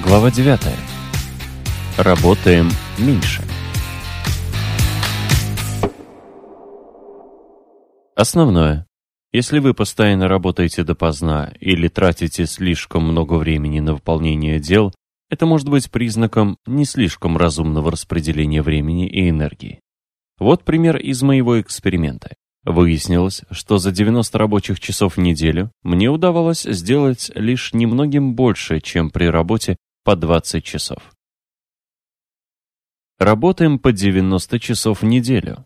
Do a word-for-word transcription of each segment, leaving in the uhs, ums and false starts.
Глава девятая. Работаем меньше. Основное. Если вы постоянно работаете допоздна или тратите слишком много времени на выполнение дел, это может быть признаком не слишком разумного распределения времени и энергии. Вот пример из моего эксперимента. Выяснилось, что за девяносто рабочих часов в неделю мне удавалось сделать лишь немногим больше, чем при работе по двадцать часов. Работаем по девяносто часов в неделю.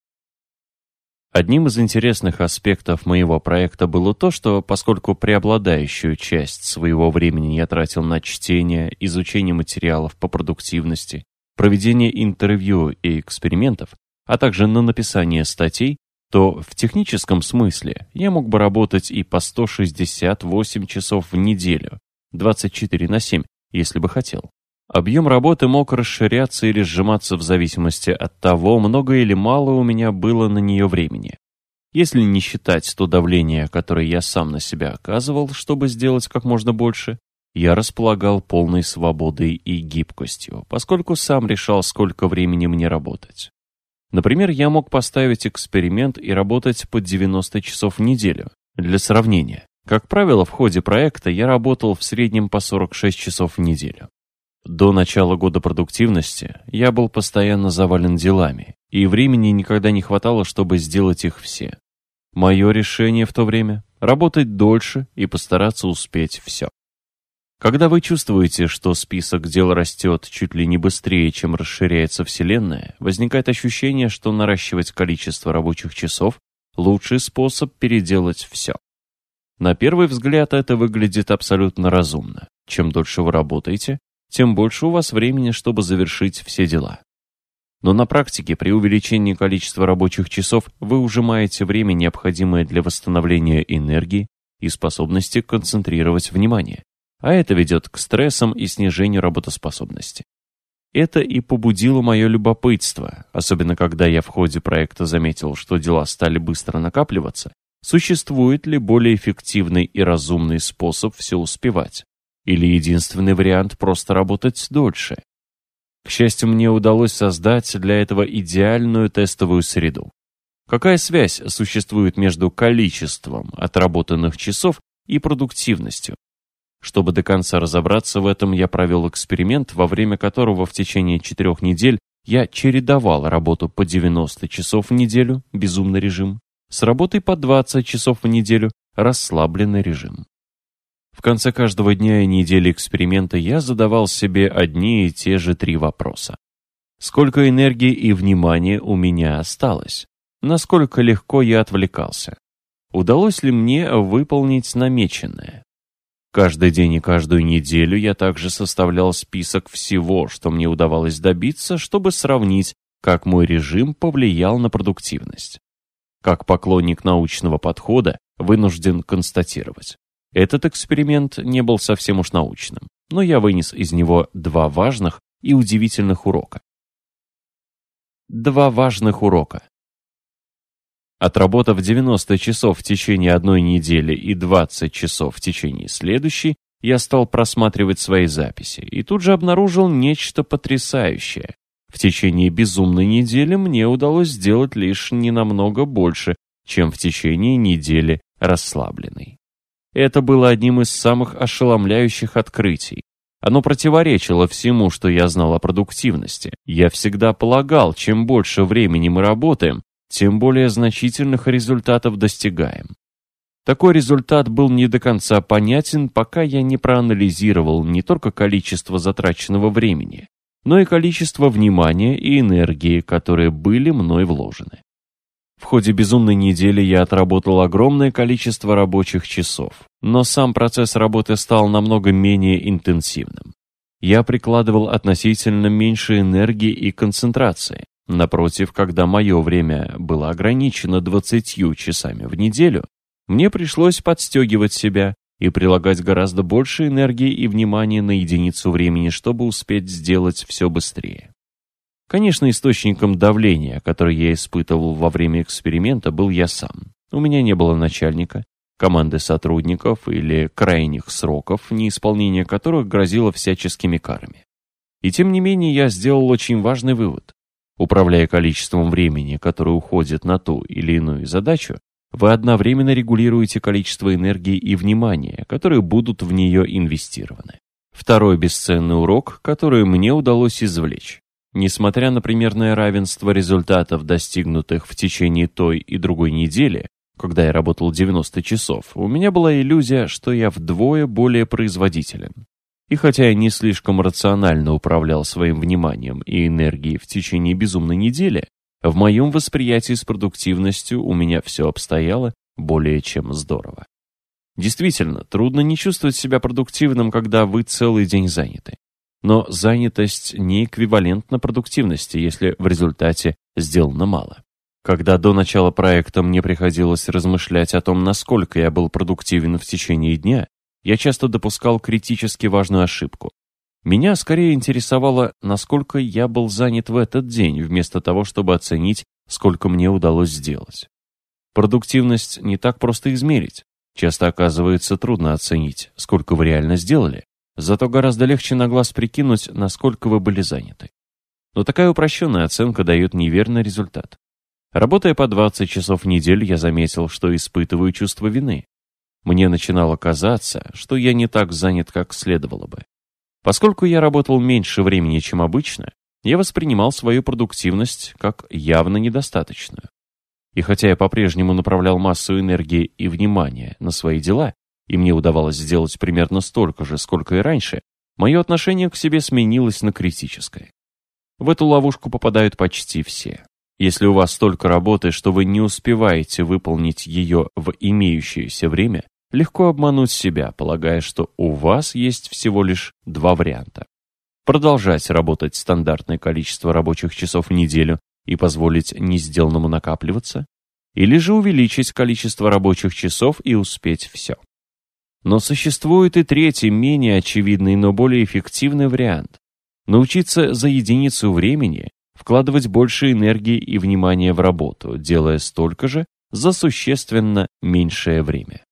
Одним из интересных аспектов моего проекта было то, что поскольку преобладающую часть своего времени я тратил на чтение, изучение материалов по продуктивности, проведение интервью и экспериментов, а также на написание статей, то в техническом смысле я мог бы работать и по сто шестьдесят восемь часов в неделю, двадцать четыре на семь, если бы хотел. Объем работы мог расширяться или сжиматься в зависимости от того, много или мало у меня было на нее времени. Если не считать то давление, которое я сам на себя оказывал, чтобы сделать как можно больше, я располагал полной свободой и гибкостью, поскольку сам решал, сколько времени мне работать. Например, я мог поставить эксперимент и работать по девяносто часов в неделю. Для сравнения, как правило, в ходе проекта я работал в среднем по сорок шесть часов в неделю. До начала года продуктивности я был постоянно завален делами, и времени никогда не хватало, чтобы сделать их все. Мое решение в то время – работать дольше и постараться успеть все. Когда вы чувствуете, что список дел растет чуть ли не быстрее, чем расширяется Вселенная, возникает ощущение, что наращивать количество рабочих часов – лучший способ переделать все. На первый взгляд это выглядит абсолютно разумно. Чем дольше вы работаете, тем больше у вас времени, чтобы завершить все дела. Но на практике при увеличении количества рабочих часов вы ужимаете время, необходимое для восстановления энергии и способности концентрировать внимание. А это ведет к стрессам и снижению работоспособности. Это и побудило мое любопытство, особенно когда я в ходе проекта заметил, что дела стали быстро накапливаться. Существует ли более эффективный и разумный способ все успевать? Или единственный вариант просто работать дольше? К счастью, мне удалось создать для этого идеальную тестовую среду. Какая связь существует между количеством отработанных часов и продуктивностью? Чтобы до конца разобраться в этом, я провел эксперимент, во время которого в течение четырех недель я чередовал работу по девяносто часов в неделю, безумный режим, с работой по двадцать часов в неделю, расслабленный режим. В конце каждого дня и недели эксперимента я задавал себе одни и те же три вопроса. Сколько энергии и внимания у меня осталось? Насколько легко я отвлекался? Удалось ли мне выполнить намеченное? Каждый день и каждую неделю я также составлял список всего, что мне удавалось добиться, чтобы сравнить, как мой режим повлиял на продуктивность. Как поклонник научного подхода, вынужден констатировать. Этот эксперимент не был совсем уж научным, но я вынес из него два важных и удивительных урока. Два важных урока. Отработав девяносто часов в течение одной недели и двадцать часов в течение следующей, я стал просматривать свои записи и тут же обнаружил нечто потрясающее. В течение безумной недели мне удалось сделать лишь ненамного больше, чем в течение недели расслабленной. Это было одним из самых ошеломляющих открытий. Оно противоречило всему, что я знал о продуктивности. Я всегда полагал, чем больше времени мы работаем, тем более значительных результатов достигаем. Такой результат был не до конца понятен, пока я не проанализировал не только количество затраченного времени, но и количество внимания и энергии, которые были мной вложены. В ходе безумной недели я отработал огромное количество рабочих часов, но сам процесс работы стал намного менее интенсивным. Я прикладывал относительно меньше энергии и концентрации. Напротив, когда мое время было ограничено двадцатью часами в неделю, мне пришлось подстегивать себя и прилагать гораздо больше энергии и внимания на единицу времени, чтобы успеть сделать все быстрее. Конечно, источником давления, которое я испытывал во время эксперимента, был я сам. У меня не было начальника, команды сотрудников или крайних сроков, неисполнение которых грозило всяческими карами. И тем не менее я сделал очень важный вывод. Управляя количеством времени, которое уходит на ту или иную задачу, вы одновременно регулируете количество энергии и внимания, которые будут в нее инвестированы. Второй бесценный урок, который мне удалось извлечь. Несмотря на примерное равенство результатов, достигнутых в течение той и другой недели, когда я работал девяносто часов, у меня была иллюзия, что я вдвое более производителен. И хотя я не слишком рационально управлял своим вниманием и энергией в течение безумной недели, в моем восприятии с продуктивностью у меня все обстояло более чем здорово. Действительно, трудно не чувствовать себя продуктивным, когда вы целый день заняты. Но занятость не эквивалентна продуктивности, если в результате сделано мало. Когда до начала проекта мне приходилось размышлять о том, насколько я был продуктивен в течение дня, я часто допускал критически важную ошибку. Меня скорее интересовало, насколько я был занят в этот день, вместо того, чтобы оценить, сколько мне удалось сделать. Продуктивность не так просто измерить. Часто оказывается трудно оценить, сколько вы реально сделали, зато гораздо легче на глаз прикинуть, насколько вы были заняты. Но такая упрощенная оценка дает неверный результат. Работая по двадцать часов в неделю, я заметил, что испытываю чувство вины. Мне начинало казаться, что я не так занят, как следовало бы. Поскольку я работал меньше времени, чем обычно, я воспринимал свою продуктивность как явно недостаточную. И хотя я по-прежнему направлял массу энергии и внимания на свои дела, и мне удавалось сделать примерно столько же, сколько и раньше, мое отношение к себе сменилось на критическое. В эту ловушку попадают почти все. Если у вас столько работы, что вы не успеваете выполнить ее в имеющееся время, легко обмануть себя, полагая, что у вас есть всего лишь два варианта. Продолжать работать стандартное количество рабочих часов в неделю и позволить несделанному накапливаться, или же увеличить количество рабочих часов и успеть все. Но существует и третий, менее очевидный, но более эффективный вариант. Научиться за единицу времени вкладывать больше энергии и внимания в работу, делая столько же за существенно меньшее время.